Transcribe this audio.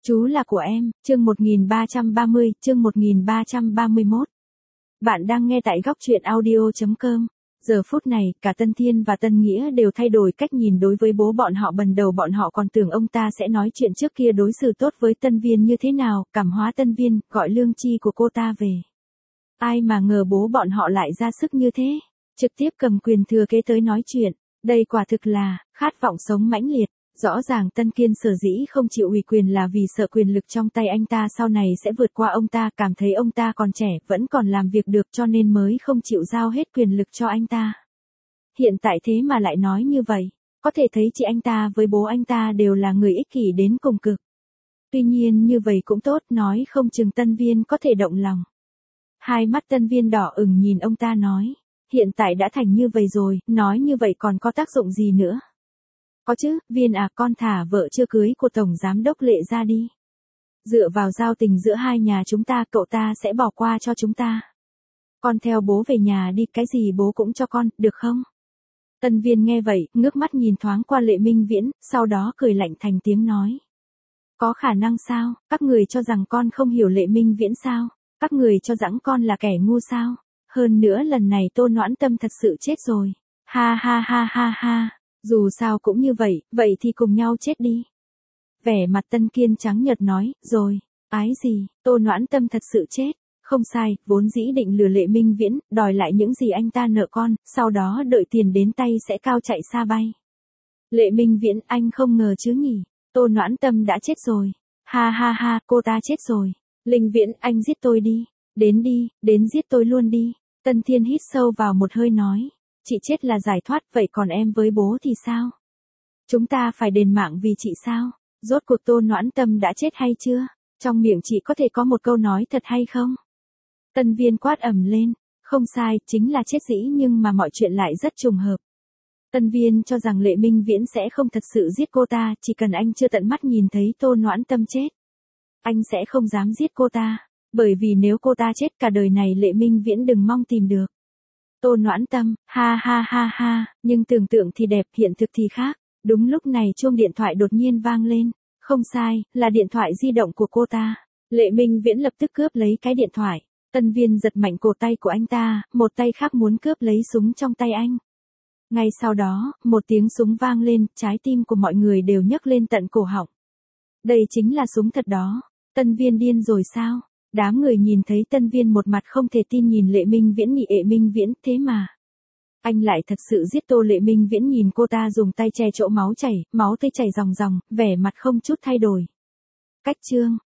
Chú là của em, chương 1330, chương 1331. Bạn đang nghe tại góc truyện audio.com. Giờ phút này, cả Tân Thiên và Tân Nghĩa đều thay đổi cách nhìn đối với bố bọn họ. Ban đầu bọn họ còn tưởng ông ta sẽ nói chuyện trước kia đối xử tốt với Tân Viên như thế nào, cảm hóa Tân Viên, gọi lương chi của cô ta về. Ai mà ngờ bố bọn họ lại ra sức như thế, trực tiếp cầm quyền thừa kế tới nói chuyện. Đây quả thực là khát vọng sống mãnh liệt. Rõ ràng Tân Kiên sở dĩ không chịu ủy quyền là vì sợ quyền lực trong tay anh ta sau này sẽ vượt qua ông ta, cảm thấy ông ta còn trẻ, vẫn còn làm việc được cho nên mới không chịu giao hết quyền lực cho anh ta. Hiện tại thế mà lại nói như vậy, có thể thấy chị anh ta với bố anh ta đều là người ích kỷ đến cùng cực. Tuy nhiên như vậy cũng tốt, nói không chừng Tân Viên có thể động lòng. Hai mắt Tân Viên đỏ ửng nhìn ông ta nói, hiện tại đã thành như vậy rồi, nói như vậy còn có tác dụng gì nữa. Có chứ, Viên à, con thả vợ chưa cưới của Tổng Giám đốc Lệ ra đi. Dựa vào giao tình giữa hai nhà chúng ta, cậu ta sẽ bỏ qua cho chúng ta. Con theo bố về nhà đi, cái gì bố cũng cho con, được không? Tân Viên nghe vậy, ngước mắt nhìn thoáng qua Lệ Minh Viễn, sau đó cười lạnh thành tiếng nói. Có khả năng sao, các người cho rằng con không hiểu Lệ Minh Viễn sao? Các người cho rằng con là kẻ ngu sao? Hơn nữa lần này Tô Noãn Tâm thật sự chết rồi. Ha ha ha ha ha. Dù sao cũng như vậy, vậy thì cùng nhau chết đi. Vẻ mặt Tân Kiên trắng nhợt nói, rồi, ái gì, Tô Noãn Tâm thật sự chết. Không sai, vốn dĩ định lừa Lệ Minh Viễn, đòi lại những gì anh ta nợ con, sau đó đợi tiền đến tay sẽ cao chạy xa bay. Lệ Minh Viễn, anh không ngờ chứ nhỉ, Tô Noãn Tâm đã chết rồi. Ha ha ha, cô ta chết rồi. Linh Viễn, anh giết tôi đi. Đi, đến giết tôi luôn đi. Tân Thiên hít sâu vào một hơi nói. Chị chết là giải thoát, vậy còn em với bố thì sao? Chúng ta phải đền mạng vì chị sao? Rốt cuộc Tô Noãn Tâm đã chết hay chưa? Trong miệng chị có thể có một câu nói thật hay không? Tân Viên quát ầm lên. Không sai, chính là chết dĩ nhưng mà mọi chuyện lại rất trùng hợp. Tân Viên cho rằng Lệ Minh Viễn sẽ không thật sự giết cô ta, chỉ cần anh chưa tận mắt nhìn thấy Tô Noãn Tâm chết. Anh sẽ không dám giết cô ta, bởi vì nếu cô ta chết cả đời này Lệ Minh Viễn đừng mong tìm được. Tô Noãn Tâm, ha ha ha ha, nhưng tưởng tượng thì đẹp, hiện thực thì khác. Đúng lúc này chuông điện thoại đột nhiên vang lên. Không sai, là điện thoại di động của cô ta. Lệ Minh Viễn lập tức cướp lấy cái điện thoại. Tân Viên giật mạnh cổ tay của anh ta, một tay khác muốn cướp lấy súng trong tay anh. Ngay sau đó, một tiếng súng vang lên, trái tim của mọi người đều nhấc lên tận cổ họng. Đây chính là súng thật đó. Tân Viên điên rồi sao? Đám người nhìn thấy Tân Viên một mặt không thể tin nhìn Lệ Minh Viễn, nghĩ Lệ Minh Viễn, thế mà anh lại thật sự giết Tô. Lệ Minh Viễn nhìn cô ta dùng tay che chỗ máu tươi chảy ròng ròng, vẻ mặt không chút thay đổi. Cách chương